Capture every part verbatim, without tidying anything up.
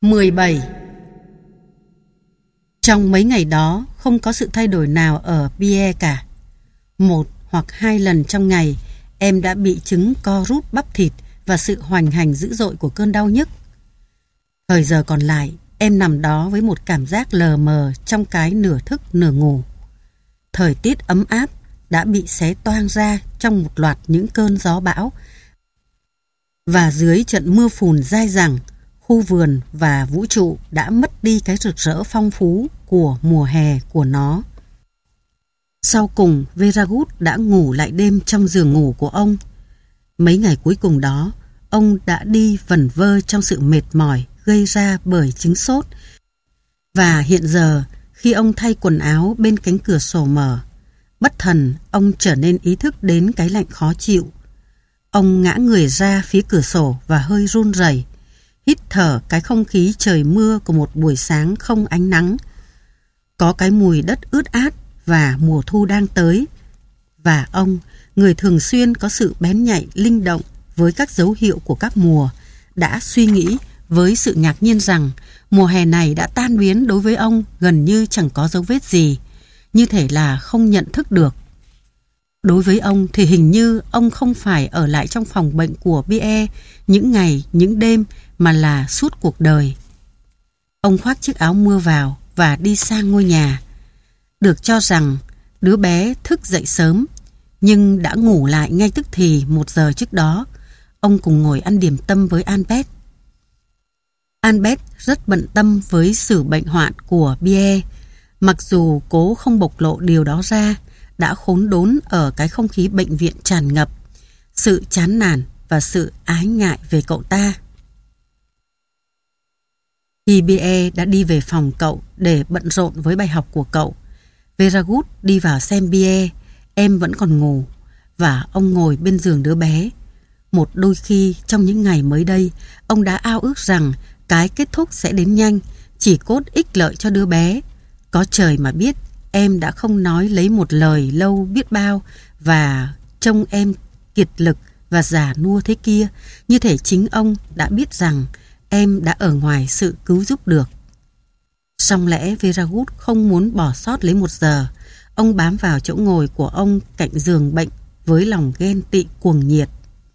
mười bảy. Trong mấy ngày đó không có sự thay đổi nào ở Pierre cả. Một hoặc hai lần trong ngày em đã bị chứng co rút bắp thịt và sự hoành hành dữ dội của cơn đau nhức. Thời giờ còn lại em nằm đó với một cảm giác lờ mờ trong cái nửa thức nửa ngủ. Thời tiết ấm áp đã bị xé toang ra trong một loạt những cơn gió bão, và dưới trận mưa phùn dai dẳng, khu vườn và vũ trụ đã mất đi cái rực rỡ phong phú của mùa hè của nó. Sau cùng, Véragut đã ngủ lại đêm trong giường ngủ của ông. Mấy ngày cuối cùng đó, ông đã đi vẩn vơ trong sự mệt mỏi gây ra bởi chứng sốt. Và hiện giờ, khi ông thay quần áo bên cánh cửa sổ mở, bất thần ông trở nên ý thức đến cái lạnh khó chịu. Ông ngã người ra phía cửa sổ và hơi run rẩy, hít thở cái không khí trời mưa của một buổi sáng không ánh nắng. Có cái mùi đất ướt át và mùa thu đang tới. Và ông, người thường xuyên có sự bén nhạy linh động với các dấu hiệu của các mùa, đã suy nghĩ với sự ngạc nhiên rằng mùa hè này đã tan biến đối với ông gần như chẳng có dấu vết gì, như thể là không nhận thức được. Đối với ông thì hình như ông không phải ở lại trong phòng bệnh của Pierre những ngày, những đêm, mà là suốt cuộc đời. Ông khoác chiếc áo mưa vào và đi sang ngôi nhà. Được cho rằng đứa bé thức dậy sớm, nhưng đã ngủ lại ngay tức thì một giờ trước đó. Ông cùng ngồi ăn điểm tâm với Albert. Albert rất bận tâm với sự bệnh hoạn của Pierre, mặc dù cố không bộc lộ điều đó ra, đã khốn đốn ở cái không khí bệnh viện tràn ngập, sự chán nản và sự ái ngại về cậu ta. Khi Pierre đã đi về phòng cậu để bận rộn với bài học của cậu, Véragut đi vào xem Pierre. Em vẫn còn ngủ, và ông ngồi bên giường đứa bé. Một đôi khi trong những ngày mới đây, ông đã ao ước rằng cái kết thúc sẽ đến nhanh, chỉ cốt ích lợi cho đứa bé. Có trời mà biết, em đã không nói lấy một lời lâu biết bao, và trông em kiệt lực và già nua thế kia, như thể chính ông đã biết rằng em đã ở ngoài sự cứu giúp được. Song lẽ Véragut không muốn bỏ sót lấy một giờ. Ông bám vào chỗ ngồi của ông cạnh giường bệnh với lòng ghen tị cuồng nhiệt.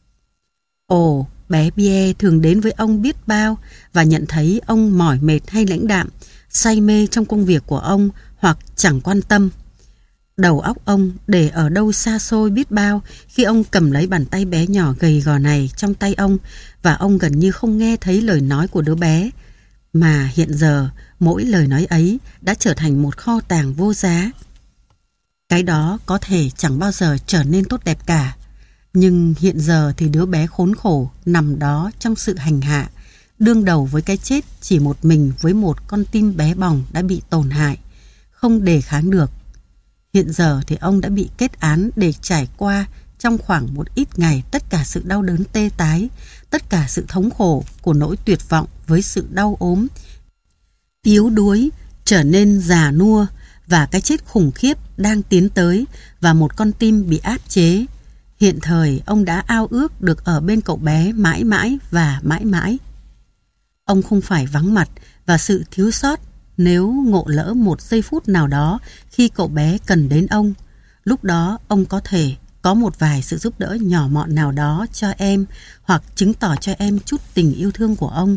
Ồ, bé Pierre thường đến với ông biết bao và nhận thấy ông mỏi mệt hay lãnh đạm, say mê trong công việc của ông hoặc chẳng quan tâm. Đầu óc ông để ở đâu xa xôi biết bao khi ông cầm lấy bàn tay bé nhỏ gầy gò này trong tay ông, và ông gần như không nghe thấy lời nói của đứa bé. Mà hiện giờ, mỗi lời nói ấy đã trở thành một kho tàng vô giá. Cái đó có thể chẳng bao giờ trở nên tốt đẹp cả. Nhưng hiện giờ thì đứa bé khốn khổ nằm đó trong sự hành hạ, đương đầu với cái chết chỉ một mình với một con tim bé bỏng đã bị tổn hại, không đề kháng được. Hiện giờ thì ông đã bị kết án để trải qua trong khoảng một ít ngày tất cả sự đau đớn tê tái, tất cả sự thống khổ của nỗi tuyệt vọng với sự đau ốm, yếu đuối, trở nên già nua, và cái chết khủng khiếp đang tiến tới, và một con tim bị áp chế. Hiện thời ông đã ao ước được ở bên cậu bé mãi mãi và mãi mãi. Ông không phải vắng mặt và sự thiếu sót nếu ngộ lỡ một giây phút nào đó khi cậu bé cần đến ông. Lúc đó ông có thể có một vài sự giúp đỡ nhỏ mọn nào đó cho em, hoặc chứng tỏ cho em chút tình yêu thương của ông.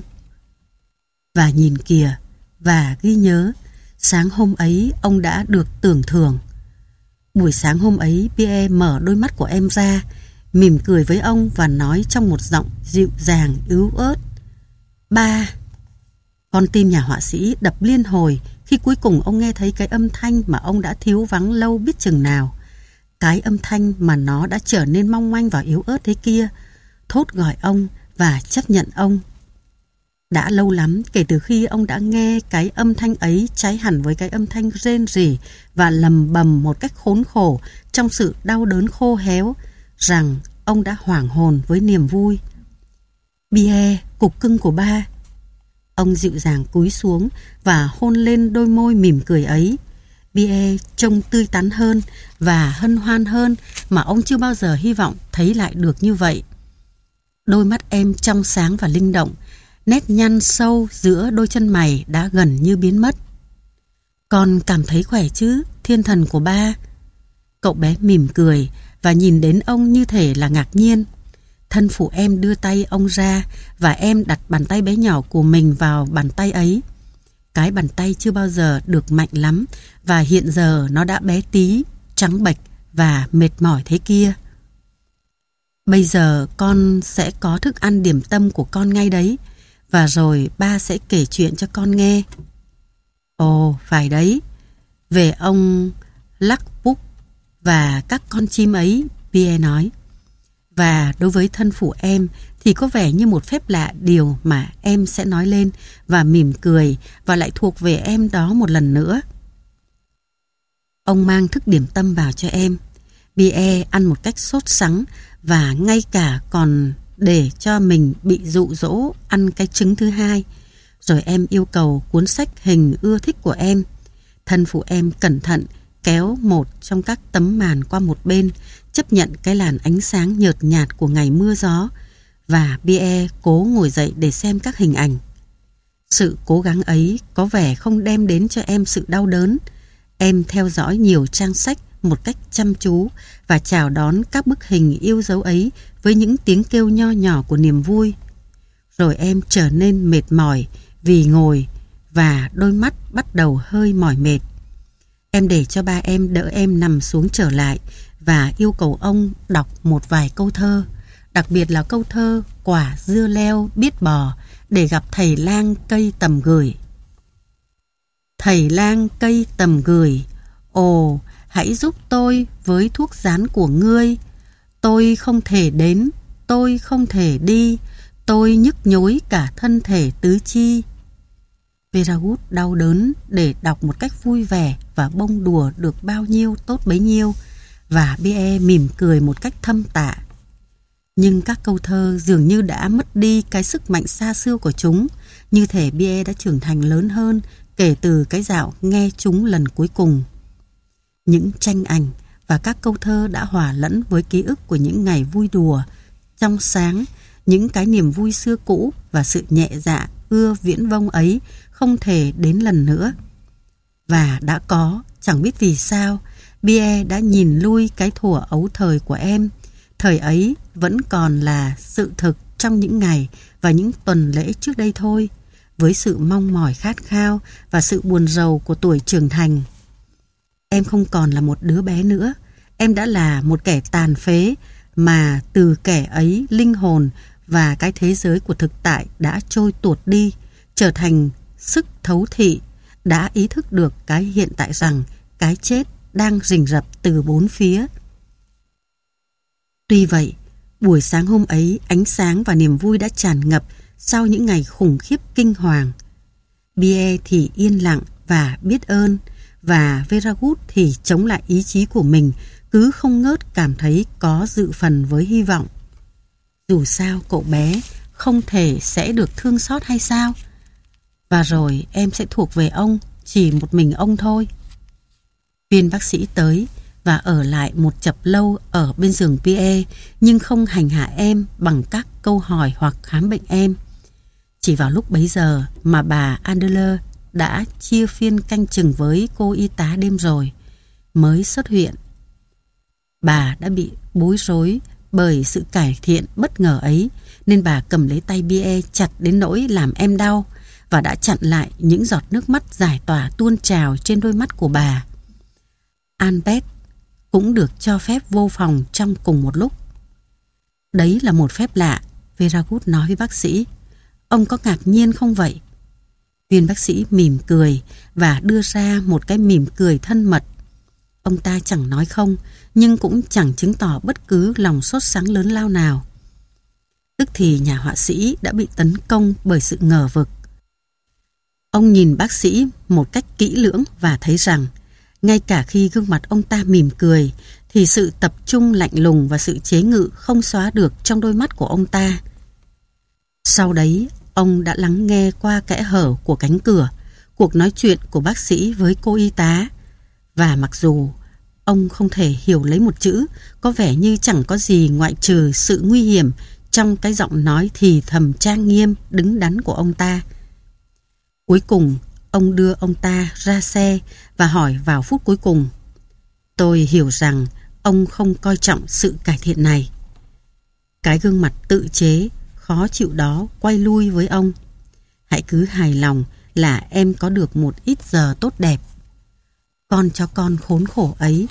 Và nhìn kìa, và ghi nhớ, sáng hôm ấy ông đã được tưởng thưởng. Buổi sáng hôm ấy, Pierre mở đôi mắt của em ra, mỉm cười với ông và nói trong một giọng dịu dàng yếu ớt: "Ba." Con tim nhà họa sĩ đập liên hồi khi cuối cùng ông nghe thấy cái âm thanh mà ông đã thiếu vắng lâu biết chừng nào. Cái âm thanh mà nó đã trở nên mong manh và yếu ớt thế kia, thốt gọi ông và chấp nhận ông. Đã lâu lắm kể từ khi ông đã nghe cái âm thanh ấy trái hẳn với cái âm thanh rên rỉ và lầm bầm một cách khốn khổ trong sự đau đớn khô héo, rằng ông đã hoảng hồn với niềm vui. "Pierre, cục cưng của ba." Ông dịu dàng cúi xuống và hôn lên đôi môi mỉm cười ấy. Pierre trông tươi tắn hơn và hân hoan hơn mà ông chưa bao giờ hy vọng thấy lại được như vậy. Đôi mắt em trong sáng và linh động. nét nhăn sâu giữa đôi chân mày đã gần như biến mất. Con cảm thấy khỏe chứ, thiên thần của ba? Cậu bé mỉm cười và nhìn đến ông như thể là ngạc nhiên. Thân phụ em đưa tay ông ra và em đặt bàn tay bé nhỏ của mình vào bàn tay ấy. Cái bàn tay chưa bao giờ được mạnh lắm và hiện giờ nó đã bé tí, trắng bệch và mệt mỏi thế kia. Bây giờ con sẽ có thức ăn điểm tâm của con ngay đấy, và rồi ba sẽ kể chuyện cho con nghe. Ồ, phải đấy. Về ông Lắc Búc và các con chim ấy, Pierre nói. Và đối với thân phụ em thì có vẻ như một phép lạ điều mà em sẽ nói lên và mỉm cười và lại thuộc về em đó một lần nữa. Ông mang thức điểm tâm vào cho em. Pierre ăn một cách sốt sắng và ngay cả còn để cho mình bị dụ dỗ ăn cái trứng thứ hai. Rồi em yêu cầu cuốn sách hình ưa thích của em. Thân phụ em cẩn thận kéo một trong các tấm màn qua một bên, chấp nhận cái làn ánh sáng nhợt nhạt của ngày mưa gió, và Pierre cố ngồi dậy để xem các hình ảnh. Sự cố gắng ấy có vẻ không đem đến cho em sự đau đớn. Em theo dõi nhiều trang sách một cách chăm chú và chào đón các bức hình yêu dấu ấy với những tiếng kêu nho nhỏ của niềm vui. Rồi em trở nên mệt mỏi vì ngồi và đôi mắt bắt đầu hơi mỏi mệt. Em để cho ba em đỡ em nằm xuống trở lại và yêu cầu ông đọc một vài câu thơ, đặc biệt là câu thơ Quả dưa leo biết bò để gặp thầy lang cây tầm gửi. Thầy lang cây tầm gửi, ồ, hãy giúp tôi với thuốc rán của ngươi. Tôi không thể đến, tôi không thể đi, tôi nhức nhối cả thân thể tứ chi. Veragut đau đớn để đọc một cách vui vẻ và bông đùa được bao nhiêu tốt bấy nhiêu, và Pierre mỉm cười một cách thâm tạ. Nhưng các câu thơ dường như đã mất đi cái sức mạnh xa xưa của chúng, như thể Pierre đã trưởng thành lớn hơn kể từ cái dạo nghe chúng lần cuối cùng. Những tranh ảnh và các câu thơ đã hòa lẫn với ký ức của những ngày vui đùa, trong sáng, những cái niềm vui xưa cũ và sự nhẹ dạ ưa viễn vông ấy không thể đến lần nữa. Và đã có, chẳng biết vì sao, Pierre đã nhìn lui cái thuở ấu thời của em. Thời ấy vẫn còn là sự thực trong những ngày và những tuần lễ trước đây thôi, với sự mong mỏi khát khao và sự buồn rầu của tuổi trưởng thành. Em không còn là một đứa bé nữa, em đã là một kẻ tàn phế, mà từ kẻ ấy linh hồn và cái thế giới của thực tại đã trôi tuột đi, trở thành sức thấu thị, đã ý thức được cái hiện tại rằng cái chết đang rình rập từ bốn phía. Tuy vậy, buổi sáng hôm ấy ánh sáng và niềm vui đã tràn ngập sau những ngày khủng khiếp kinh hoàng. Pierre thì yên lặng và biết ơn, và Veragut thì chống lại ý chí của mình, cứ không ngớt cảm thấy có dự phần với hy vọng. Dù sao cậu bé không thể sẽ được thương xót hay sao? Và rồi em sẽ thuộc về ông, chỉ một mình ông thôi. Viên bác sĩ tới và ở lại một chập lâu ở bên giường Pierre, nhưng không hành hạ em bằng các câu hỏi hoặc khám bệnh em. Chỉ vào lúc bấy giờ mà bà Adler đã chia phiên canh chừng với cô y tá đêm rồi mới xuất hiện. Bà đã bị bối rối bởi sự cải thiện bất ngờ ấy, nên bà cầm lấy tay Pierre chặt đến nỗi làm em đau và đã chặn lại những giọt nước mắt giải tỏa tuôn trào trên đôi mắt của bà. Albert cũng được cho phép vô phòng trong cùng một lúc. Đấy là một phép lạ, Veragut nói với bác sĩ. Ông có ngạc nhiên không vậy? Viên bác sĩ mỉm cười và đưa ra một cái mỉm cười thân mật. Ông ta chẳng nói không, nhưng cũng chẳng chứng tỏ bất cứ lòng sốt sắng lớn lao nào. Tức thì nhà họa sĩ đã bị tấn công bởi sự ngờ vực. Ông nhìn bác sĩ một cách kỹ lưỡng và thấy rằng ngay cả khi gương mặt ông ta mỉm cười thì sự tập trung lạnh lùng và sự chế ngự không xóa được trong đôi mắt của ông ta. Sau đấy, ông đã lắng nghe qua kẽ hở của cánh cửa cuộc nói chuyện của bác sĩ với cô y tá, và mặc dù ông không thể hiểu lấy một chữ, có vẻ như chẳng có gì ngoại trừ sự nguy hiểm trong cái giọng nói thì thầm trang nghiêm đứng đắn của ông ta. Cuối cùng, ông đưa ông ta ra xe và hỏi vào phút cuối cùng: tôi hiểu rằng ông không coi trọng sự cải thiện này. Cái gương mặt tự chế, khó chịu đó quay lui với ông. Hãy cứ hài lòng là em có được một ít giờ tốt đẹp. Con cho con khốn khổ ấy.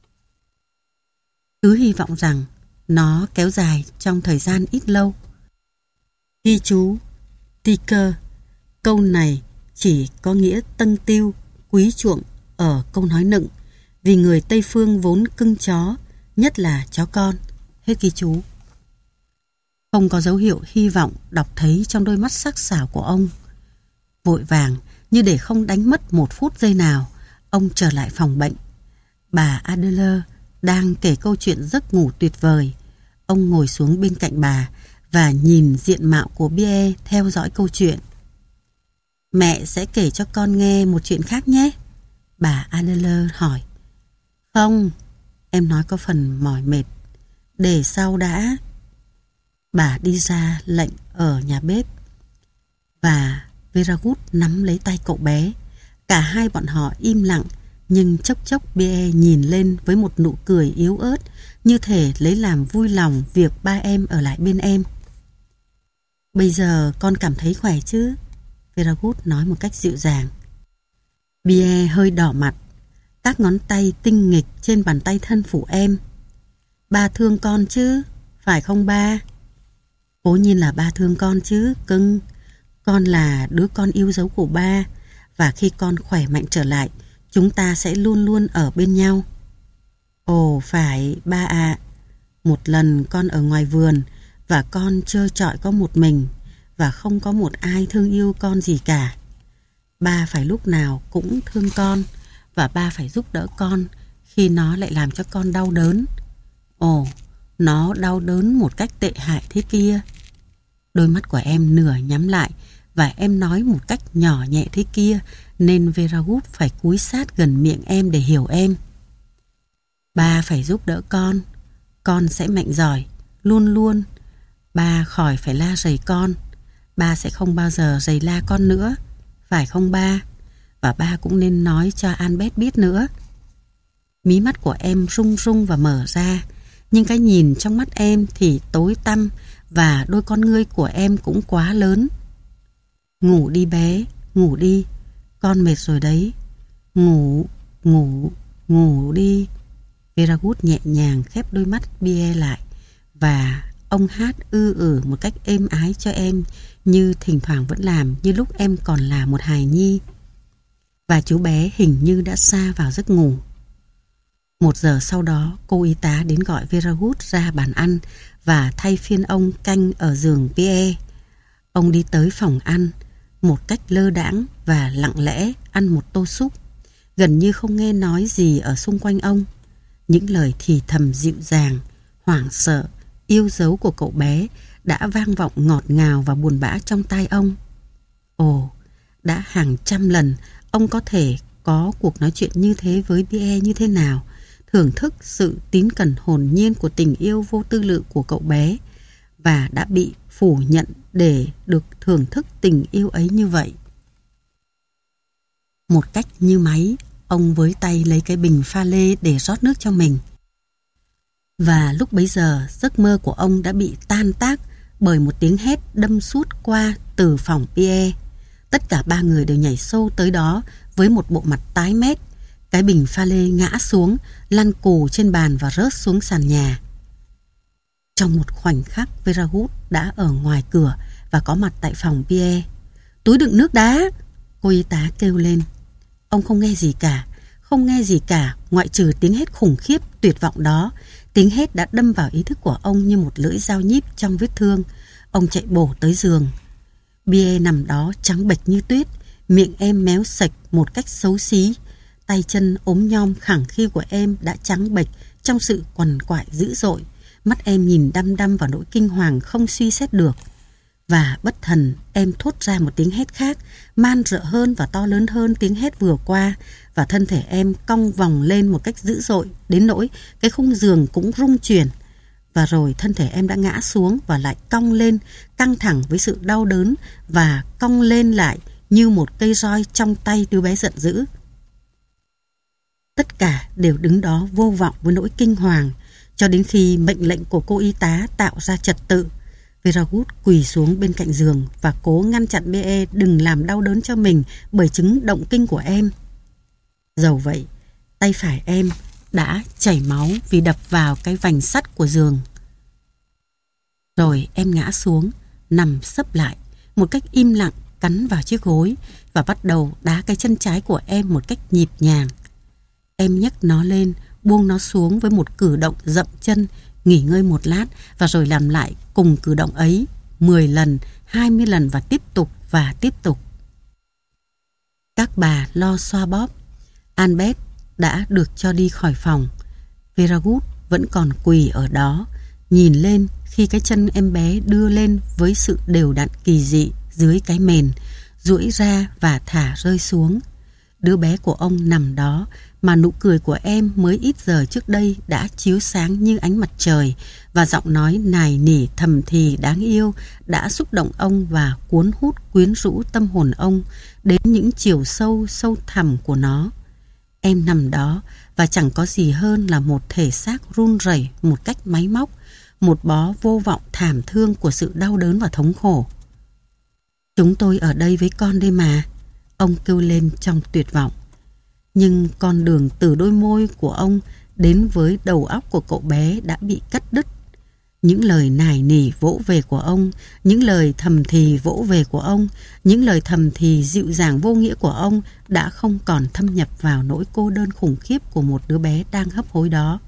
Cứ hy vọng rằng nó kéo dài trong thời gian ít lâu. Ghi chú Ticker. Câu này chỉ có nghĩa tân tiêu, quý chuộng ở câu nói nựng, vì người Tây Phương vốn cưng chó, nhất là chó con. Hết ghi chú. Không có dấu hiệu hy vọng đọc thấy trong đôi mắt sắc sảo của ông. Vội vàng, như để không đánh mất một phút giây nào, ông trở lại phòng bệnh. Bà Adler đang kể câu chuyện giấc ngủ tuyệt vời. Ông ngồi xuống bên cạnh bà và nhìn diện mạo của Pierre theo dõi câu chuyện. Mẹ sẽ kể cho con nghe một chuyện khác nhé, bà Adler hỏi. Không, em nói có phần mỏi mệt. Để sau đã. Bà đi ra lệnh ở nhà bếp và Veragut nắm lấy tay cậu bé. Cả hai bọn họ im lặng, nhưng chốc chốc Pierre nhìn lên với một nụ cười yếu ớt, như thể lấy làm vui lòng việc ba em ở lại bên em. Bây giờ con cảm thấy khỏe chứ? Veragut nói một cách dịu dàng. Pierre hơi đỏ mặt, các ngón tay tinh nghịch trên bàn tay thân phụ em. Ba thương con chứ, phải không ba? Cố nhiên là ba thương con chứ, cưng. Con là đứa con yêu dấu của ba, và khi con khỏe mạnh trở lại, chúng ta sẽ luôn luôn ở bên nhau. Ồ phải, ba ạ. À. Một lần con ở ngoài vườn và con trơ trọi có một mình và không có một ai thương yêu con gì cả. Ba phải lúc nào cũng thương con và ba phải giúp đỡ con khi nó lại làm cho con đau đớn. Ồ, nó đau đớn một cách tệ hại thế kia. Đôi mắt của em nửa nhắm lại và em nói một cách nhỏ nhẹ thế kia, nên Veragut phải cúi sát gần miệng em để hiểu em. Ba phải giúp đỡ con. Con sẽ mạnh giỏi, luôn luôn. Ba khỏi phải la rầy con. Ba sẽ không bao giờ rầy la con nữa, phải không ba? Và ba cũng nên nói cho Albert biết nữa. Mí mắt của em rung rung và mở ra, nhưng cái nhìn trong mắt em thì tối tăm và đôi con ngươi của em cũng quá lớn. Ngủ đi bé, ngủ đi. Con mệt rồi đấy. Ngủ, ngủ, ngủ đi. Veragut nhẹ nhàng khép đôi mắt Pierre lại và ông hát ư ử một cách êm ái cho em, như thỉnh thoảng vẫn làm như lúc em còn là một hài nhi. Và chú bé hình như đã sa vào giấc ngủ. Một giờ sau đó, cô y tá đến gọi Veragut ra bàn ăn và thay phiên ông canh ở giường Pierre. Ông đi tới phòng ăn một cách lơ đãng và lặng lẽ ăn một tô súp, gần như không nghe nói gì ở xung quanh ông. Những lời thì thầm dịu dàng, hoảng sợ, yêu dấu của cậu bé đã vang vọng ngọt ngào và buồn bã trong tai ông. Ồ, đã hàng trăm lần ông có thể có cuộc nói chuyện như thế với Pierre như thế nào, thưởng thức sự tín cẩn hồn nhiên của tình yêu vô tư lự của cậu bé, và đã bị phủ nhận để được thưởng thức tình yêu ấy như vậy. Một cách như máy, ông với tay lấy cái bình pha lê để rót nước cho mình. Và lúc bấy giờ, giấc mơ của ông đã bị tan tác bởi một tiếng hét đâm suốt qua từ phòng Pierre. Tất cả ba người đều nhảy xô tới đó với một bộ mặt tái mét. Cái bình pha lê ngã xuống, lăn cù trên bàn và rớt xuống sàn nhà. Trong một khoảnh khắc, Veragut đã ở ngoài cửa và có mặt tại phòng Pierre. Túi đựng nước đá! Cô y tá kêu lên. Ông không nghe gì cả, không nghe gì cả ngoại trừ tiếng hét khủng khiếp tuyệt vọng đó. Tiếng hét đã đâm vào ý thức của ông như một lưỡi dao nhíp trong vết thương. Ông chạy bổ tới giường. Pierre nằm đó trắng bệch như tuyết, miệng em méo sạch một cách xấu xí. Tay chân ốm nhom khẳng khiu của em đã trắng bệch trong sự quằn quại dữ dội. Mắt em nhìn đăm đăm vào nỗi kinh hoàng không suy xét được. Và bất thần em thốt ra một tiếng hét khác, man rợ hơn và to lớn hơn tiếng hét vừa qua, và thân thể em cong vòng lên một cách dữ dội đến nỗi cái khung giường cũng rung chuyển. Và rồi thân thể em đã ngã xuống và lại cong lên, căng thẳng với sự đau đớn và cong lên lại như một cây roi trong tay đứa bé giận dữ. Tất cả đều đứng đó vô vọng với nỗi kinh hoàng, cho đến khi mệnh lệnh của cô y tá tạo ra trật tự. Veragut quỳ xuống bên cạnh giường và cố ngăn chặn bê e đừng làm đau đớn cho mình bởi chứng động kinh của em. Dầu vậy, tay phải em đã chảy máu vì đập vào cái vành sắt của giường. Rồi em ngã xuống, nằm sấp lại, một cách im lặng cắn vào chiếc gối và bắt đầu đá cái chân trái của em một cách nhịp nhàng. Em nhấc nó lên, buông nó xuống với một cử động dậm chân, nghỉ ngơi một lát và rồi làm lại cùng cử động ấy mười lần, hai mươi lần và tiếp tục và tiếp tục. Các bà lo xoa bóp. Albert đã được cho đi khỏi phòng. Veragut vẫn còn quỳ ở đó, nhìn lên khi cái chân em bé đưa lên với sự đều đặn kỳ dị dưới cái mền, duỗi ra và thả rơi xuống. Đứa bé của ông nằm đó mà nụ cười của em mới ít giờ trước đây đã chiếu sáng như ánh mặt trời, và giọng nói nài nỉ thầm thì đáng yêu đã xúc động ông và cuốn hút quyến rũ tâm hồn ông đến những chiều sâu sâu thẳm của nó. Em nằm đó và chẳng có gì hơn là một thể xác run rẩy một cách máy móc, một bó vô vọng thảm thương của sự đau đớn và thống khổ. Chúng tôi ở đây với con đây mà, ông kêu lên trong tuyệt vọng. Nhưng con đường từ đôi môi của ông đến với đầu óc của cậu bé đã bị cắt đứt. Những lời nài nỉ vỗ về của ông, những lời thầm thì vỗ về của ông, những lời thầm thì dịu dàng vô nghĩa của ông đã không còn thâm nhập vào nỗi cô đơn khủng khiếp của một đứa bé đang hấp hối đó.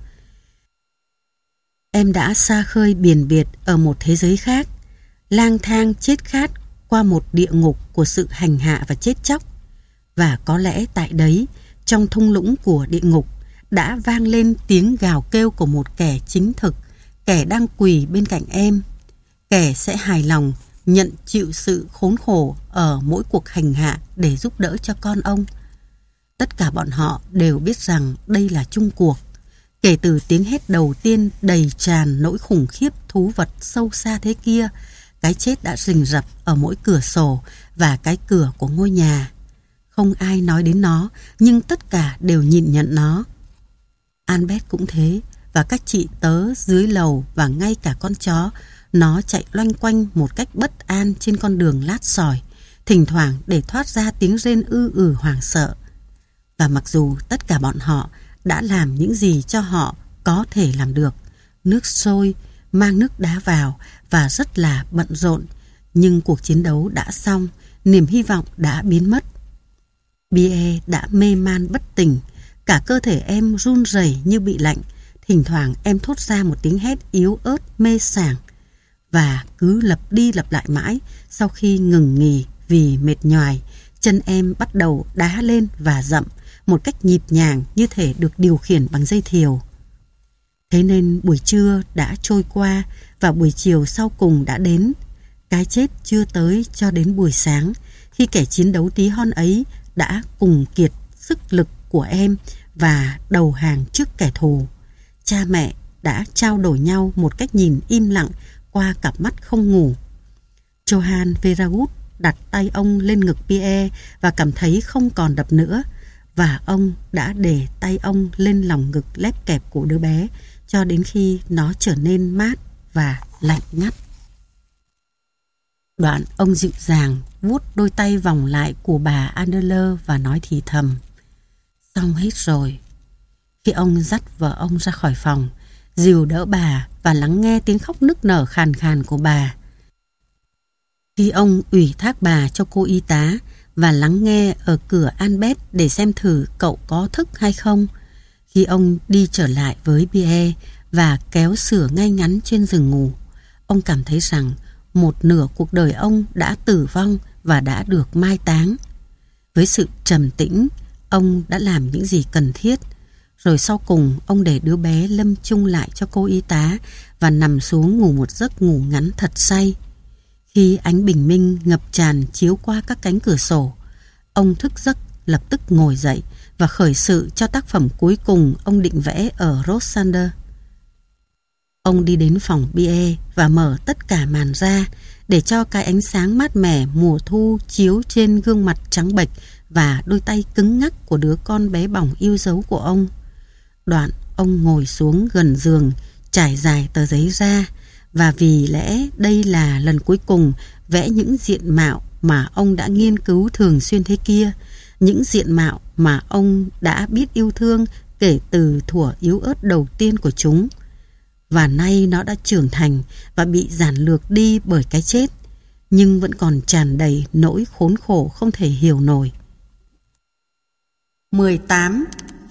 Em đã xa khơi biển biệt ở một thế giới khác, lang thang chết khát qua một địa ngục của sự hành hạ và chết chóc. Và có lẽ tại đấy, trong thung lũng của địa ngục, đã vang lên tiếng gào kêu của một kẻ chính thực, kẻ đang quỳ bên cạnh em. Kẻ sẽ hài lòng nhận chịu sự khốn khổ ở mỗi cuộc hành hạ để giúp đỡ cho con ông. Tất cả bọn họ đều biết rằng đây là chung cuộc. Kể từ tiếng hét đầu tiên đầy tràn nỗi khủng khiếp thú vật sâu xa thế kia, cái chết đã rình rập ở mỗi cửa sổ và cái cửa của ngôi nhà. Không ai nói đến nó, nhưng tất cả đều nhìn nhận nó. Albert cũng thế, và các chị tớ dưới lầu và ngay cả con chó, nó chạy loanh quanh một cách bất an trên con đường lát sỏi, thỉnh thoảng để thoát ra tiếng rên ư ử hoảng sợ. Và mặc dù tất cả bọn họ đã làm những gì cho họ có thể làm được, nước sôi, mang nước đá vào và rất là bận rộn, nhưng cuộc chiến đấu đã xong, niềm hy vọng đã biến mất. Bie đã mê man bất tỉnh, cả cơ thể em run rẩy như bị lạnh, thỉnh thoảng em thốt ra một tiếng hét yếu ớt mê sảng, và cứ lặp đi lặp lại mãi. Sau khi ngừng nghỉ vì mệt nhoài, chân em bắt đầu đá lên và dậm một cách nhịp nhàng như thể được điều khiển bằng dây thiều. Thế nên buổi trưa đã trôi qua và buổi chiều sau cùng đã đến. Cái chết chưa tới cho đến buổi sáng, khi kẻ chiến đấu tí hon ấy đã cùng kiệt sức lực của em và đầu hàng trước kẻ thù. Cha mẹ đã trao đổi nhau một cách nhìn im lặng qua cặp mắt không ngủ. Johann Veragut đặt tay ông lên ngực Pierre và cảm thấy không còn đập nữa, và ông đã để tay ông lên lòng ngực lép kẹp của đứa bé cho đến khi nó trở nên mát và lạnh ngắt. Đoạn ông dịu dàng vuốt đôi tay vòng lại của bà Adler và nói thì thầm: xong hết rồi. Khi ông dắt vợ ông ra khỏi phòng, dìu đỡ bà và lắng nghe tiếng khóc nức nở khàn khàn của bà. Khi ông ủy thác bà cho cô y tá và lắng nghe ở cửa Albert để xem thử cậu có thức hay không, khi ông đi trở lại với Pierre và kéo sửa ngay ngắn trên giường ngủ, ông cảm thấy rằng một nửa cuộc đời ông đã tử vong và đã được mai táng. Với sự trầm tĩnh, ông đã làm những gì cần thiết. Rồi sau cùng ông để đứa bé lâm chung lại cho cô y tá và nằm xuống ngủ một giấc ngủ ngắn thật say. Khi ánh bình minh ngập tràn chiếu qua các cánh cửa sổ, ông thức giấc lập tức ngồi dậy và khởi sự cho tác phẩm cuối cùng ông định vẽ ở Rossander. Ông đi đến phòng bia và mở tất cả màn ra để cho cái ánh sáng mát mẻ mùa thu chiếu trên gương mặt trắng bệch và đôi tay cứng ngắc của đứa con bé bỏng yêu dấu của ông. Đoạn ông ngồi xuống gần giường, trải dài tờ giấy ra, và vì lẽ đây là lần cuối cùng vẽ những diện mạo mà ông đã nghiên cứu thường xuyên thế kia, những diện mạo mà ông đã biết yêu thương kể từ thuở yếu ớt đầu tiên của chúng. Và nay nó đã trưởng thành và bị giản lược đi bởi cái chết, nhưng vẫn còn tràn đầy nỗi khốn khổ không thể hiểu nổi. mười tám.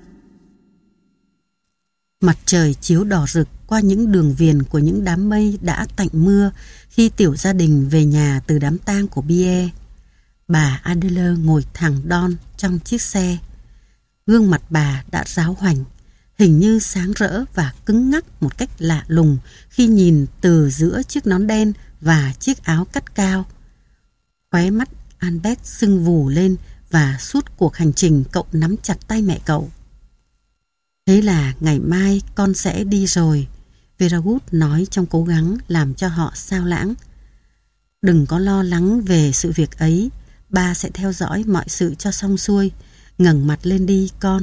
Mặt trời chiếu đỏ rực qua những đường viền của những đám mây đã tạnh mưa khi tiểu gia đình về nhà từ đám tang của Pierre. Bà Adele ngồi thẳng đon trong chiếc xe. Gương mặt bà đã ráo hoảnh, hình như sáng rỡ và cứng ngắc một cách lạ lùng khi nhìn từ giữa chiếc nón đen và chiếc áo cắt cao. Khóe mắt Albert sưng vù lên và suốt cuộc hành trình cậu nắm chặt tay mẹ cậu. Thế là ngày mai con sẽ đi rồi, Veragut nói trong cố gắng làm cho họ xao lãng. Đừng có lo lắng về sự việc ấy, ba sẽ theo dõi mọi sự cho xong xuôi. Ngẩng mặt lên đi con.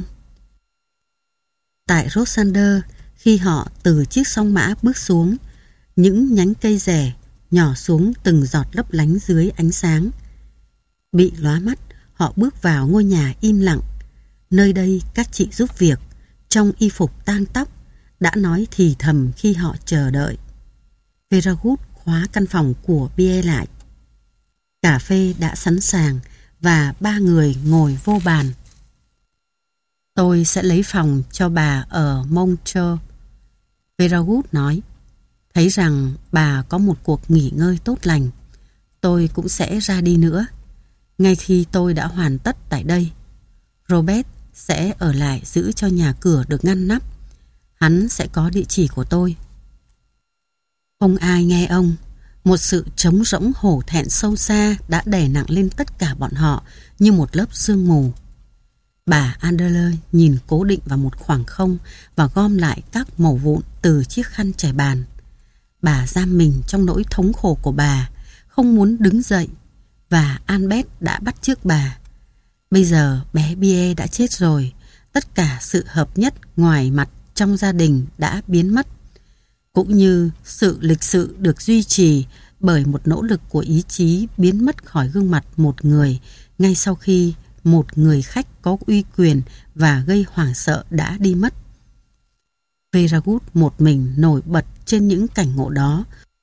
Tại Rosander, khi họ từ chiếc song mã bước xuống, những nhánh cây rẻ nhỏ xuống từng giọt lấp lánh dưới ánh sáng. Bị lóa mắt, họ bước vào ngôi nhà im lặng. Nơi đây các chị giúp việc, trong y phục tang tóc, đã nói thì thầm khi họ chờ đợi. Veragut khóa căn phòng của Pierre lại. Cà phê đã sẵn sàng và ba người ngồi vô bàn. Tôi sẽ lấy phòng cho bà ở Montreux, Veragut nói. Thấy rằng bà có một cuộc nghỉ ngơi tốt lành, tôi cũng sẽ ra đi nữa. Ngay khi tôi đã hoàn tất tại đây, Robert sẽ ở lại giữ cho nhà cửa được ngăn nắp. Hắn sẽ có địa chỉ của tôi. Không ai nghe ông. Một sự trống rỗng hổ thẹn sâu xa đã đè nặng lên tất cả bọn họ như một lớp sương mù. Bà Adele nhìn cố định vào một khoảng không và gom lại các mẩu vụn từ chiếc khăn trải bàn. Bà giam mình trong nỗi thống khổ của bà, không muốn đứng dậy, và Albert đã bắt chước bà. Bây giờ bé Pierre đã chết rồi, tất cả sự hợp nhất ngoài mặt trong gia đình đã biến mất, cũng như sự lịch sự được duy trì bởi một nỗ lực của ý chí biến mất khỏi gương mặt một người ngay sau khi một người khách có uy quyền và gây hoảng sợ đã đi mất. Veragut một mình nổi bật trên những cảnh ngộ đó,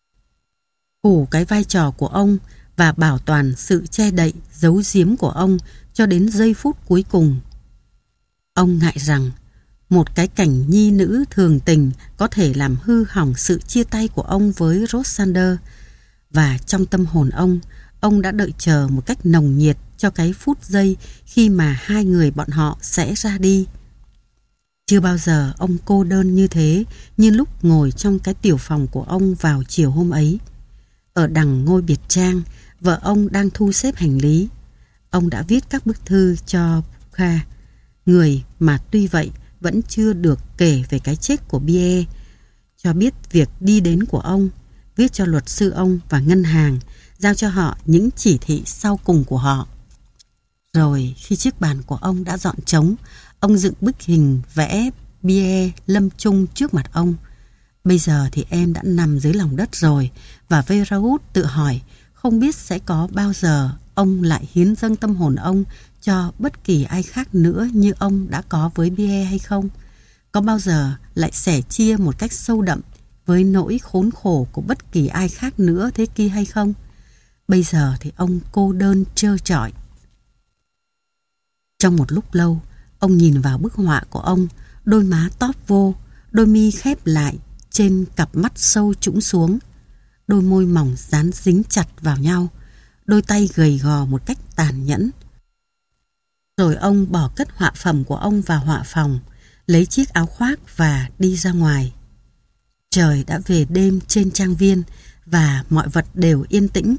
phủ cái vai trò của ông và bảo toàn sự che đậy giấu giếm của ông cho đến giây phút cuối cùng. Ông ngại rằng một cái cảnh nhi nữ thường tình có thể làm hư hỏng sự chia tay của ông với Rosander, và trong tâm hồn ông, ông đã đợi chờ một cách nồng nhiệt cho cái phút giây khi mà hai người bọn họ sẽ ra đi. Chưa bao giờ ông cô đơn như thế như lúc ngồi trong cái tiểu phòng của ông vào chiều hôm ấy. Ở đằng ngôi biệt trang, vợ ông đang thu xếp hành lý. Ông đã viết các bức thư cho Bukha, người mà tuy vậy vẫn chưa được kể về cái chết của Pierre, cho biết việc đi đến của ông, viết cho luật sư ông và ngân hàng, giao cho họ những chỉ thị sau cùng của họ. Rồi khi chiếc bàn của ông đã dọn trống, ông dựng bức hình vẽ Pierre lâm chung trước mặt ông. Bây giờ thì em đã nằm dưới lòng đất rồi, và Veragut tự hỏi không biết sẽ có bao giờ ông lại hiến dâng tâm hồn ông cho bất kỳ ai khác nữa như ông đã có với Pierre hay không? Có bao giờ lại sẻ chia một cách sâu đậm với nỗi khốn khổ của bất kỳ ai khác nữa thế kia hay không? Bây giờ thì ông cô đơn trơ trọi. Trong một lúc lâu, ông nhìn vào bức họa của ông, đôi má tóp vô, đôi mi khép lại trên cặp mắt sâu trũng xuống, đôi môi mỏng dán dính chặt vào nhau, đôi tay gầy gò một cách tàn nhẫn. Rồi ông bỏ cất họa phẩm của ông vào họa phòng, lấy chiếc áo khoác và đi ra ngoài. Trời đã về đêm trên trang viên và mọi vật đều yên tĩnh.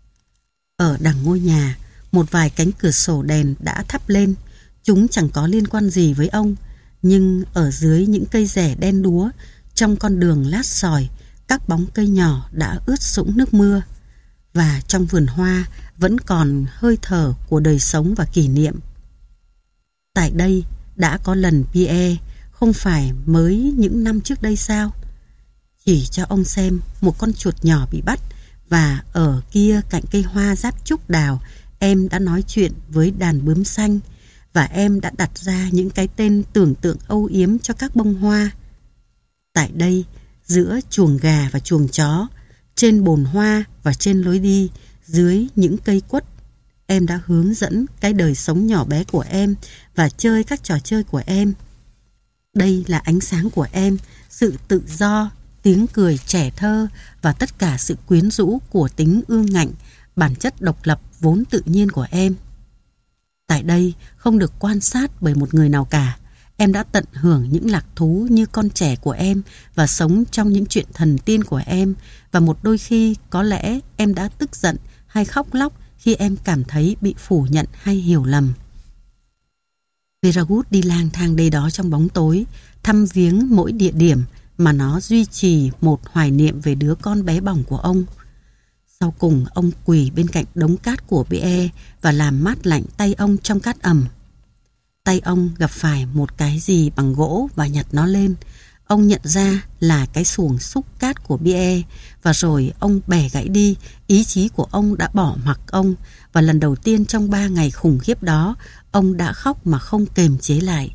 Ở đằng ngôi nhà, một vài cánh cửa sổ đèn đã thắp lên. Chúng chẳng có liên quan gì với ông, nhưng ở dưới những cây rẻ đen đúa, Trong con đường lát sỏi, các bóng cây nhỏ đã ướt sũng nước mưa. Và trong vườn hoa vẫn còn hơi thở của đời sống và kỷ niệm. Tại đây đã có lần Pierre, không phải mới những năm trước đây sao? Chỉ cho ông xem một con chuột nhỏ bị bắt, và ở kia cạnh cây hoa giáp trúc đào, em đã nói chuyện với đàn bướm xanh, và em đã đặt ra những cái tên tưởng tượng âu yếm cho các bông hoa. Tại đây, giữa chuồng gà và chuồng chó, trên bồn hoa và trên lối đi, dưới những cây quất, em đã hướng dẫn cái đời sống nhỏ bé của em và chơi các trò chơi của em. Đây là ánh sáng của em, sự tự do, tiếng cười trẻ thơ và tất cả sự quyến rũ của tính ương ngạnh, bản chất độc lập vốn tự nhiên của em. Tại đây không được quan sát bởi một người nào cả. Em đã tận hưởng những lạc thú như con trẻ của em và sống trong những chuyện thần tiên của em, và một đôi khi có lẽ em đã tức giận hay khóc lóc khi em cảm thấy bị phủ nhận hay hiểu lầm. Viragut đi lang thang đây đó trong bóng tối, thăm viếng mỗi địa điểm mà nó duy trì một hoài niệm về đứa con bé bỏng của ông. Sau cùng ông quỳ bên cạnh đống cát của Pierre và làm mát lạnh tay ông trong cát ẩm. Tay ông gặp phải một cái gì bằng gỗ và nhặt nó lên. Ông nhận ra là cái xuồng xúc cát của Pierre, và rồi ông bẻ gãy đi. Ý chí của ông đã bỏ mặc ông, và lần đầu tiên trong ba ngày khủng khiếp đó, ông đã khóc mà không kềm chế lại.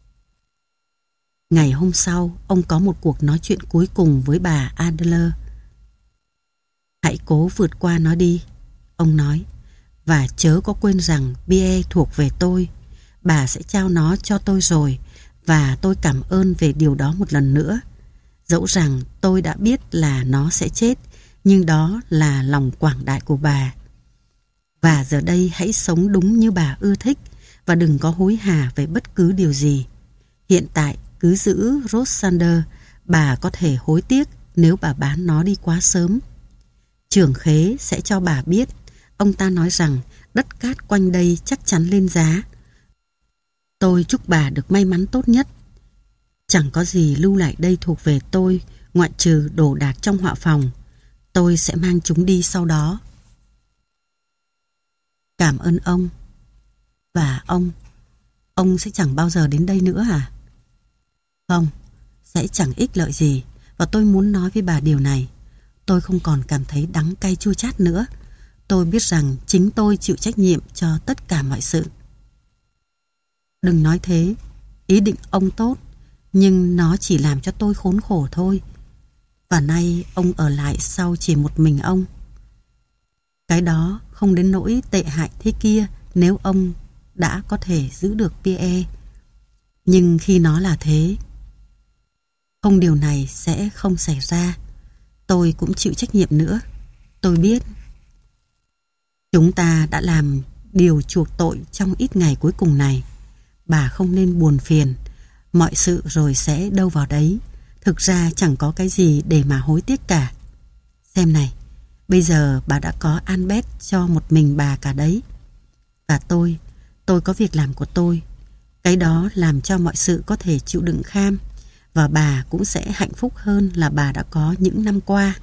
Ngày hôm sau, ông có một cuộc nói chuyện cuối cùng với bà Adler. Hãy cố vượt qua nó đi, ông nói, và chớ có quên rằng Pierre thuộc về tôi. Bà sẽ trao nó cho tôi rồi, và tôi cảm ơn về điều đó một lần nữa. Dẫu rằng tôi đã biết là nó sẽ chết, nhưng đó là lòng quảng đại của bà. Và giờ đây hãy sống đúng như bà ưa thích, và đừng có hối hả về bất cứ điều gì. Hiện tại cứ giữ Rosander, bà có thể hối tiếc nếu bà bán nó đi quá sớm. Trưởng khế sẽ cho bà biết, ông ta nói rằng đất cát quanh đây chắc chắn lên giá. Tôi chúc bà được may mắn tốt nhất. Chẳng có gì lưu lại đây thuộc về tôi, ngoại trừ đồ đạc trong họa phòng. Tôi sẽ mang chúng đi sau đó. Cảm ơn ông. Và ông, ông sẽ chẳng bao giờ đến đây nữa à? Không, sẽ chẳng ích lợi gì. Và tôi muốn nói với bà điều này. Tôi không còn cảm thấy đắng cay chua chát nữa. Tôi biết rằng chính tôi chịu trách nhiệm cho tất cả mọi sự. Đừng nói thế. Ý định ông tốt, nhưng nó chỉ làm cho tôi khốn khổ thôi. Và nay ông ở lại sau chỉ một mình ông. Cái đó không đến nỗi tệ hại thế kia nếu ông đã có thể giữ được Pierre. Nhưng khi nó là thế, không, điều này sẽ không xảy ra. Tôi cũng chịu trách nhiệm nữa. Tôi biết. Chúng ta đã làm điều chuộc tội trong ít ngày cuối cùng này. Bà không nên buồn phiền. Mọi sự rồi sẽ đâu vào đấy. Thực ra chẳng có cái gì để mà hối tiếc cả. Xem này, bây giờ bà đã có Albert cho một mình bà cả đấy. Và tôi, tôi có việc làm của tôi. Cái đó làm cho mọi sự có thể chịu đựng kham. Và bà cũng sẽ hạnh phúc hơn là bà đã có những năm qua.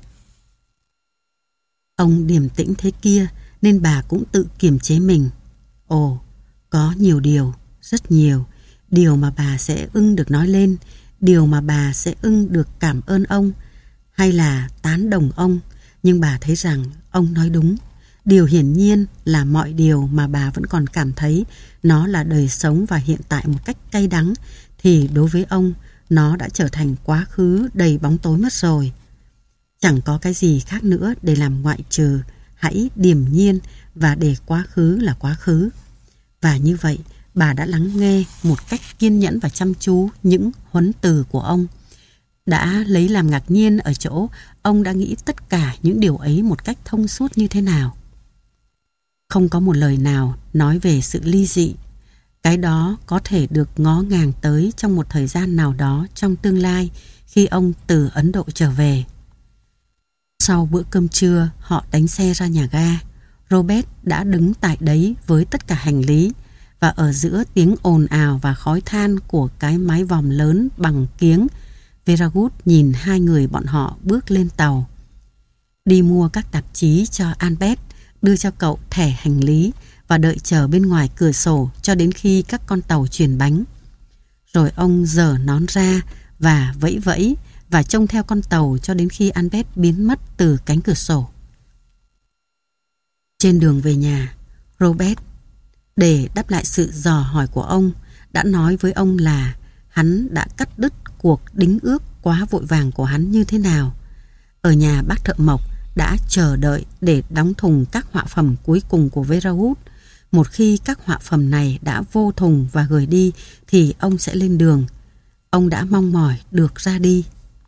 Ông điềm tĩnh thế kia nên bà cũng tự kiềm chế mình. Ồ, có nhiều điều, rất nhiều, điều mà bà sẽ ưng được nói lên, điều mà bà sẽ ưng được cảm ơn ông, hay là tán đồng ông. Nhưng bà thấy rằng ông nói đúng. Điều hiển nhiên là mọi điều mà bà vẫn còn cảm thấy nó là đời sống và hiện tại một cách cay đắng, thì đối với ông, nó đã trở thành quá khứ đầy bóng tối mất rồi. Chẳng có cái gì khác nữa để làm ngoại trừ hãy điềm nhiên và để quá khứ là quá khứ. Và như vậy, bà đã lắng nghe một cách kiên nhẫn và chăm chú những huấn từ của ông. Đã lấy làm ngạc nhiên ở chỗ ông đã nghĩ tất cả những điều ấy một cách thông suốt như thế nào. Không có một lời nào nói về sự ly dị. Cái đó có thể được ngó ngàng tới trong một thời gian nào đó trong tương lai khi ông từ Ấn Độ trở về. Sau bữa cơm trưa, họ đánh xe ra nhà ga. Robert đã đứng tại đấy với tất cả hành lý, và ở giữa tiếng ồn ào và khói than của cái mái vòm lớn bằng kiếng Veragut nhìn hai người bọn họ bước lên tàu. Đi mua các tạp chí cho Albert, đưa cho cậu thẻ hành lý và đợi chờ bên ngoài cửa sổ cho đến khi các con tàu chuyển bánh. Rồi ông giở nón ra và vẫy vẫy và trông theo con tàu cho đến khi Albert biến mất từ cánh cửa sổ. Trên đường về nhà, Robert, để đáp lại sự dò hỏi của ông, đã nói với ông là hắn đã cắt đứt cuộc đính ước quá vội vàng của hắn như thế nào. Ở nhà bác thợ mộc đã chờ đợi để đóng thùng các họa phẩm cuối cùng của Veragut. Một khi các họa phẩm này đã vô thùng và gửi đi thì ông sẽ lên đường. Ông đã mong mỏi được ra đi.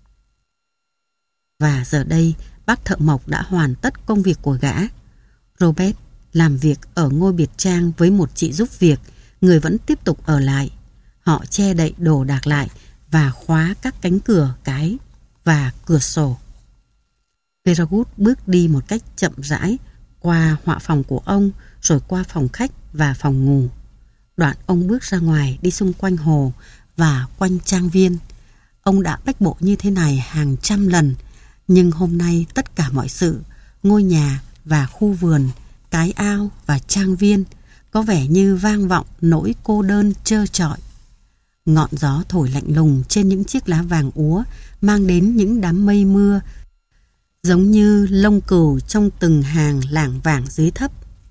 Và giờ đây bác thợ mộc đã hoàn tất công việc của gã. Robert làm việc ở ngôi biệt trang với một chị giúp việc, người vẫn tiếp tục ở lại. Họ che đậy đồ đạc lại và khóa các cánh cửa cái và cửa sổ. Veragut bước đi một cách chậm rãi qua họa phòng của ông, rồi qua phòng khách và phòng ngủ. Đoạn ông bước ra ngoài đi xung quanh hồ và quanh trang viên. Ông đã bách bộ như thế này hàng trăm lần, nhưng hôm nay tất cả mọi sự, ngôi nhà và khu vườn, cái ao và trang viên, có vẻ như vang vọng nỗi cô đơn trơ trọi. Ngọn gió thổi lạnh lùng trên những chiếc lá vàng úa mang đến những đám mây mưa giống như lông cừu trong từng hàng lảng vảng dưới thấp.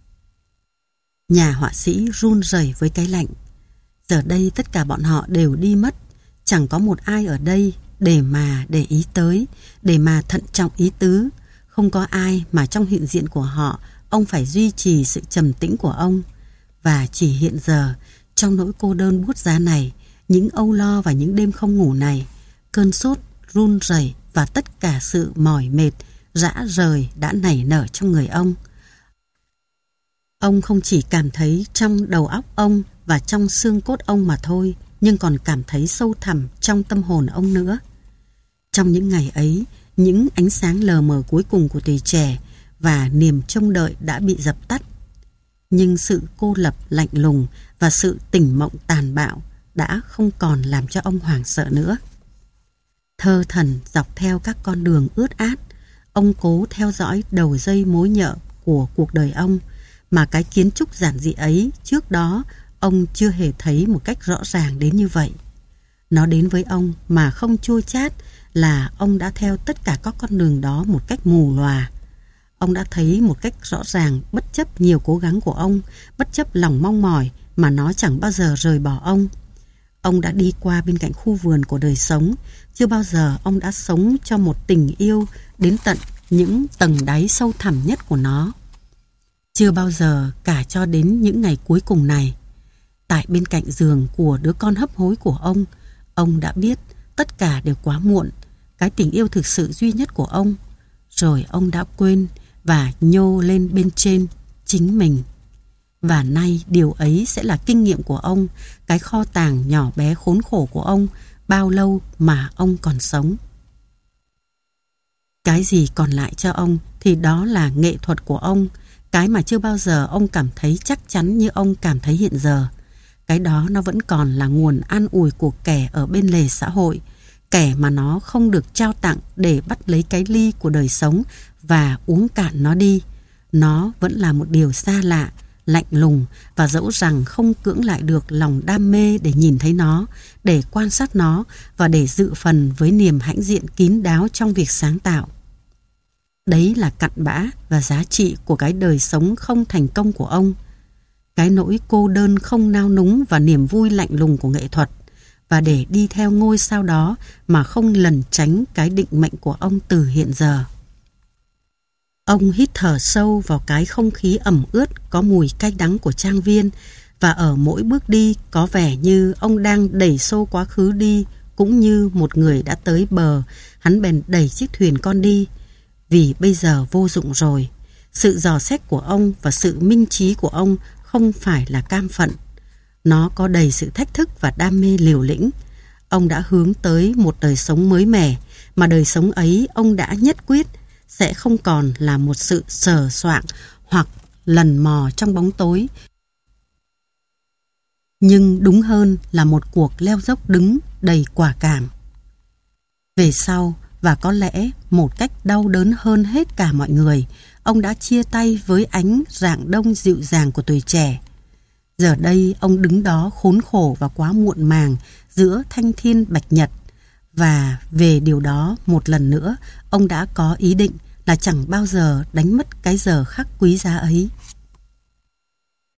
Nhà họa sĩ run rẩy với cái lạnh. Giờ đây tất cả bọn họ đều đi mất, chẳng có một ai ở đây để mà để ý tới, để mà thận trọng ý tứ. Không có ai mà trong hiện diện của họ ông phải duy trì sự trầm tĩnh của ông. Và chỉ hiện giờ, trong nỗi cô đơn buốt giá này, những âu lo và những đêm không ngủ này, cơn sốt, run rẩy và tất cả sự mỏi mệt, rã rời đã nảy nở trong người ông. Ông không chỉ cảm thấy trong đầu óc ông và trong xương cốt ông mà thôi, nhưng còn cảm thấy sâu thẳm trong tâm hồn ông nữa. Trong những ngày ấy, những ánh sáng lờ mờ cuối cùng của tuổi trẻ và niềm trông đợi đã bị dập tắt. Nhưng sự cô lập lạnh lùng và sự tỉnh mộng tàn bạo đã không còn làm cho ông hoảng sợ nữa. Thơ thẩn dọc theo các con đường ướt át, ông cố theo dõi đầu dây mối nhợ của cuộc đời ông, mà cái kiến trúc giản dị ấy trước đó ông chưa hề thấy một cách rõ ràng đến như vậy. Nó đến với ông mà không chua chát là ông đã theo tất cả các con đường đó một cách mù lòa. Ông đã thấy một cách rõ ràng bất chấp nhiều cố gắng của ông, bất chấp lòng mong mỏi mà nó chẳng bao giờ rời bỏ ông. Ông đã đi qua bên cạnh khu vườn của đời sống. Chưa bao giờ ông đã sống cho một tình yêu đến tận những tầng đáy sâu thẳm nhất của nó. Chưa bao giờ cả cho đến những ngày cuối cùng này. Tại bên cạnh giường của đứa con hấp hối của ông, ông đã biết tất cả đều quá muộn, cái tình yêu thực sự duy nhất của ông. Rồi ông đã quên và nhô lên bên trên chính mình. Và nay điều ấy sẽ là kinh nghiệm của ông, cái kho tàng nhỏ bé khốn khổ của ông, bao lâu mà ông còn sống. Cái gì còn lại cho ông thì đó là nghệ thuật của ông, cái mà chưa bao giờ ông cảm thấy chắc chắn như ông cảm thấy hiện giờ. Cái đó nó vẫn còn là nguồn an ủi của kẻ ở bên lề xã hội, kẻ mà nó không được trao tặng để bắt lấy cái ly của đời sống và uống cạn nó đi. Nó vẫn là một điều xa lạ, lạnh lùng, và dẫu rằng không cưỡng lại được lòng đam mê để nhìn thấy nó, để quan sát nó và để dự phần với niềm hãnh diện kín đáo trong việc sáng tạo. Đấy là cặn bã và giá trị của cái đời sống không thành công của ông. Cái nỗi cô đơn không nao núng và niềm vui lạnh lùng của nghệ thuật. Và để đi theo ngôi sao đó mà không lẩn tránh cái định mệnh của ông từ hiện giờ. Ông hít thở sâu vào cái không khí ẩm ướt có mùi cay đắng của trang viên, và ở mỗi bước đi có vẻ như ông đang đẩy xô quá khứ đi, cũng như một người đã tới bờ, hắn bèn đẩy chiếc thuyền con đi, vì bây giờ vô dụng rồi. Sự dò xét của ông và sự minh trí của ông không phải là cam phận. Nó có đầy sự thách thức và đam mê liều lĩnh. Ông đã hướng tới một đời sống mới mẻ, mà đời sống ấy ông đã nhất quyết sẽ không còn là một sự sờ soạng hoặc lần mò trong bóng tối, nhưng đúng hơn là một cuộc leo dốc đứng đầy quả cảm. Về sau, và có lẽ một cách đau đớn hơn hết cả mọi người, ông đã chia tay với ánh rạng đông dịu dàng của tuổi trẻ. Giờ đây ông đứng đó khốn khổ và quá muộn màng giữa thanh thiên bạch nhật. Và về điều đó một lần nữa, ông đã có ý định là chẳng bao giờ đánh mất cái giờ khắc quý giá ấy.